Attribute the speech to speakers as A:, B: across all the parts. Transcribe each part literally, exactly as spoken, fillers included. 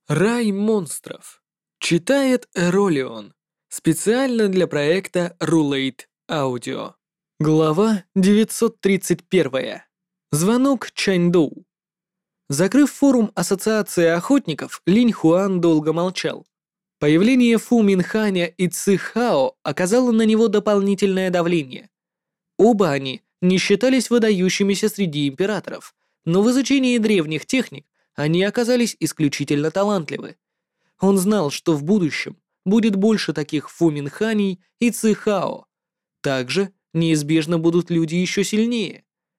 A: Рай монстров. Читает Эролион. Специально для проекта Rulate Audio. Глава девятьсот тридцать один. Звонок Чаньдоу. Закрыв форум Ассоциации охотников, Линь Хуан долго молчал. Появление Фу Минханя и Ци Хао оказало на него дополнительное давление. Оба они не считались выдающимися среди императоров, но в изучении древних техник они оказались исключительно талантливы. Он знал, что в будущем будет больше таких Фу Минханей и Ци Хао. Также неизбежно будут люди еще сильнее.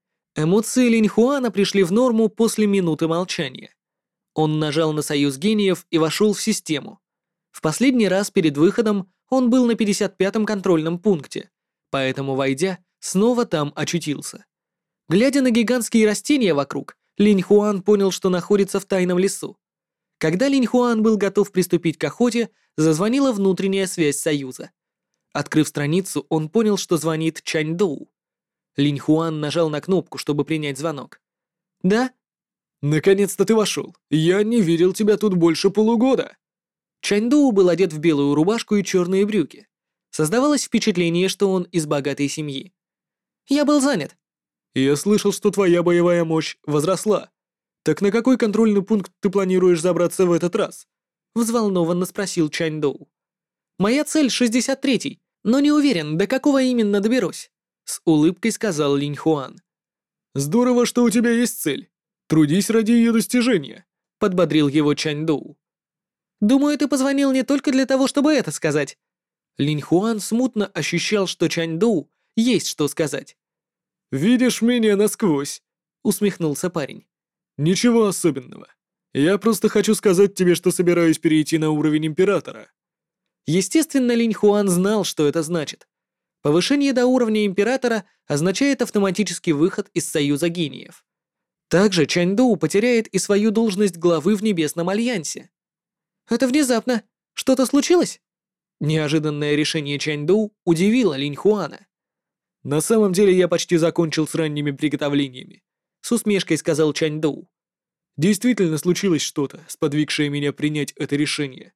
A: Эмоции Линь Хуана пришли в норму после минуты молчания. Он нажал на союз гениев и вошел в систему. В последний раз перед выходом он был на пятьдесят пятом контрольном пункте, поэтому, войдя, снова там очутился. Глядя на гигантские растения вокруг, Линь Хуан понял, что находится в тайном лесу. Когда Линь Хуан был готов приступить к охоте, зазвонила внутренняя связь Союза. Открыв страницу, он понял, что звонит Чаньдоу. Линь Хуан нажал на кнопку, чтобы принять звонок. «Да?»
B: «Наконец-то ты вошел. Я не видел тебя тут больше полугода».
A: Чаньдоу был одет в белую рубашку и черные брюки. Создавалось впечатление, что он из богатой семьи. «Я был занят».
B: «Я слышал, что твоя боевая мощь возросла. Так на какой контрольный пункт ты планируешь забраться в этот раз?»
A: Взволнованно спросил Чаньдоу. «Моя цель шестьдесят третий, но не уверен, до какого именно доберусь», с улыбкой сказал Линь Хуан.
B: «Здорово, что у тебя есть цель. Трудись ради ее достижения»,
A: подбодрил его Чаньдоу. «Думаю, ты позвонил не только для того, чтобы это сказать». Линь Хуан смутно ощущал, что Чаньдоу есть что сказать.
B: «Видишь меня насквозь», — усмехнулся парень. «Ничего особенного. Я просто хочу сказать тебе, что собираюсь перейти на уровень императора».
A: Естественно, Линь Хуан знал, что это значит. Повышение до уровня императора означает автоматический выход из Союза гениев. Также Чаньдоу потеряет и свою должность главы в Небесном Альянсе. «Это внезапно. Что-то случилось?» Неожиданное решение Чаньдоу удивило Линь Хуана.
B: «На самом деле я почти закончил с ранними приготовлениями», — с усмешкой сказал Чаньдоу. «Действительно случилось что-то, сподвигшее меня принять это решение».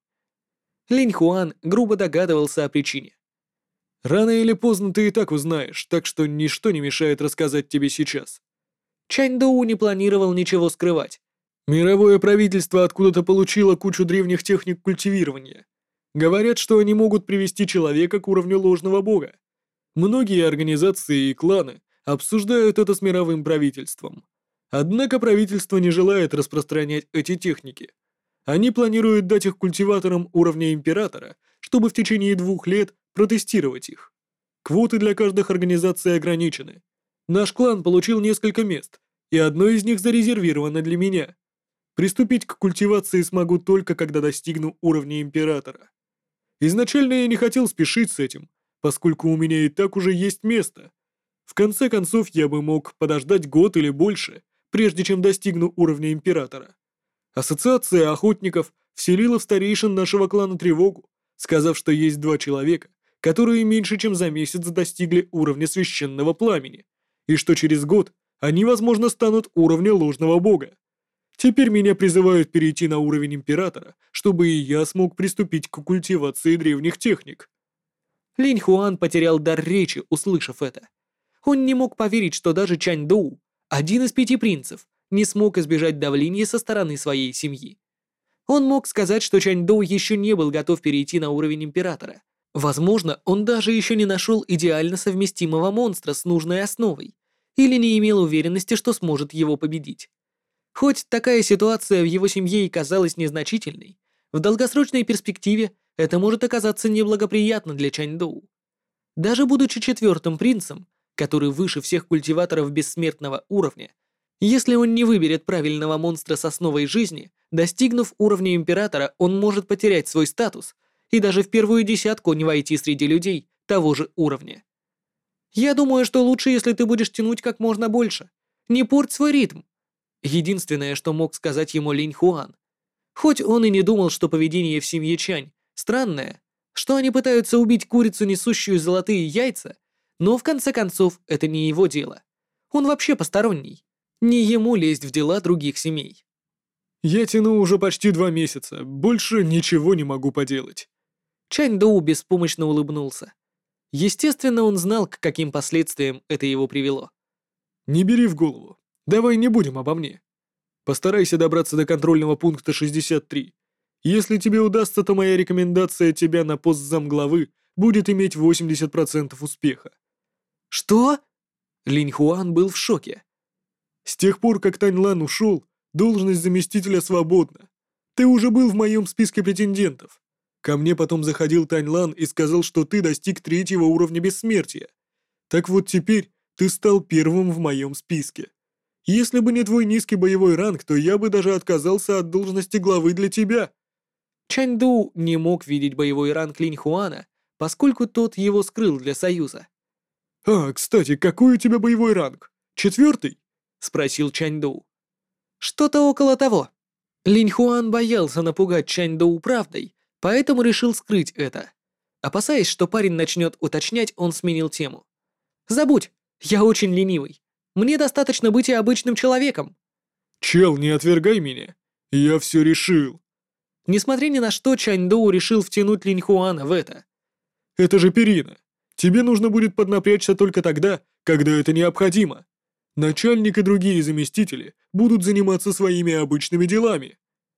A: Линь Хуан грубо догадывался о причине.
B: «Рано или поздно ты и так узнаешь, так что ничто не мешает рассказать тебе сейчас».
A: Чаньдоу не планировал ничего скрывать.
B: «Мировое правительство откуда-то получило кучу древних техник культивирования. Говорят, что они могут привести человека к уровню ложного бога. Многие организации и кланы обсуждают это с мировым правительством. Однако правительство не желает распространять эти техники. Они планируют дать их культиваторам уровня императора, чтобы в течение двух лет протестировать их. Квоты для каждых организаций ограничены. Наш клан получил несколько мест, и одно из них зарезервировано для меня. Приступить к культивации смогу только когда достигну уровня императора. Изначально я не хотел спешить с этим, поскольку у меня и так уже есть место. В конце концов, я бы мог подождать год или больше, прежде чем достигну уровня императора. Ассоциация охотников вселила в старейшин нашего клана тревогу, сказав, что есть два человека, которые меньше чем за месяц достигли уровня священного пламени, и что через год они, возможно, станут уровня ложного бога. Теперь меня призывают перейти на уровень императора, чтобы и я смог приступить к культивации древних техник».
A: Линь Хуан потерял дар речи, услышав это. Он не мог поверить, что даже Чаньдоу, один из пяти принцев, не смог избежать давления со стороны своей семьи. Он мог сказать, что Чаньдоу еще не был готов перейти на уровень императора. Возможно, он даже еще не нашел идеально совместимого монстра с нужной основой, или не имел уверенности, что сможет его победить. Хоть такая ситуация в его семье и казалась незначительной, в долгосрочной перспективе это может оказаться неблагоприятно для Чаньдоу. Даже будучи четвертым принцем, который выше всех культиваторов бессмертного уровня, если он не выберет правильного монстра с основой жизни, достигнув уровня императора, он может потерять свой статус и даже в первую десятку не войти среди людей того же уровня. «Я думаю, что лучше, если ты будешь тянуть как можно больше. Не порть свой ритм», единственное, что мог сказать ему Линь Хуан. Хоть он и не думал, что поведение в семье Чань странное, что они пытаются убить курицу, несущую золотые яйца, но в конце концов это не его дело. Он вообще посторонний. Не ему лезть в дела других семей.
B: Я тяну уже почти два месяца, больше ничего не могу поделать.
A: Чань Доу беспомощно улыбнулся. Естественно, он знал, к каким последствиям это его привело.
B: Не бери в голову. Давай не будем обо мне. Постарайся добраться до контрольного пункта шестьдесят три. Если тебе удастся, то моя рекомендация тебя на пост замглавы будет иметь восемьдесят процентов успеха.
A: Что? Линь Хуан был в шоке.
B: С тех пор, как Тань Лан ушел, должность заместителя свободна. Ты уже был в моем списке претендентов. Ко мне потом заходил Тань Лан и сказал, что ты достиг третьего уровня бессмертия. Так вот теперь ты стал первым в моем списке. Если бы не твой низкий боевой ранг, то я бы даже отказался от должности главы для тебя.
A: Чань Доу не мог видеть боевой ранг Линь Хуана, поскольку тот его скрыл для союза.
B: А, кстати, какой у тебя боевой ранг? Четвертый?
A: Спросил Чань Доу. Что-то около того. Линь Хуан боялся напугать Чань Доу правдой, поэтому решил скрыть это. Опасаясь, что парень начнет уточнять, он сменил тему. «Забудь, я очень ленивый. Мне достаточно быть и обычным человеком».
B: Чел, не отвергай меня. Я все решил.
A: Несмотря ни на что, Чань Доу решил втянуть Линь Хуана в это.
B: Это же перина. Тебе нужно будет поднапрячься только тогда, когда это необходимо. Начальник и другие заместители будут заниматься своими обычными делами.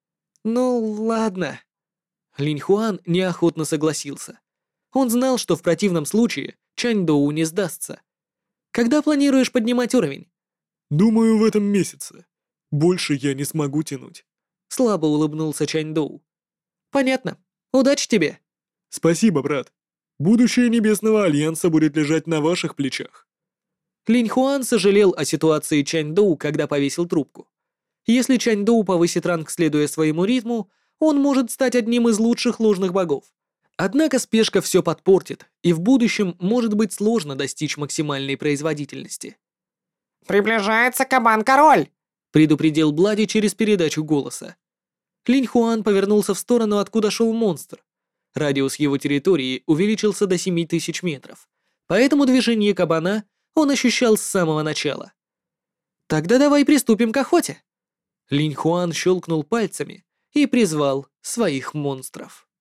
A: «Ну, ладно». Линь Хуан неохотно согласился. Он знал, что в противном случае Чань Доу не сдастся. «Когда планируешь поднимать уровень?»
B: Думаю, в этом месяце. Больше я не смогу тянуть.
A: Слабо улыбнулся Чань Доу. «Понятно. Удачи тебе!»
B: Спасибо, брат. Будущее Небесного Альянса будет лежать на ваших плечах.
A: Линь Хуан сожалел о ситуации Чань Доу, когда повесил трубку. Если Чань Доу повысит ранг, следуя своему ритму, он может стать одним из лучших ложных богов. Однако спешка все подпортит, и в будущем может быть сложно достичь максимальной производительности.
C: «Приближается кабан-король!»
A: Предупредил Блади через передачу голоса. Линь Хуан повернулся в сторону, откуда шел монстр. Радиус его территории увеличился до семи тысяч метров, поэтому движение кабана он ощущал с самого начала. «Тогда давай приступим к охоте!» Линь Хуан щелкнул пальцами и призвал своих монстров.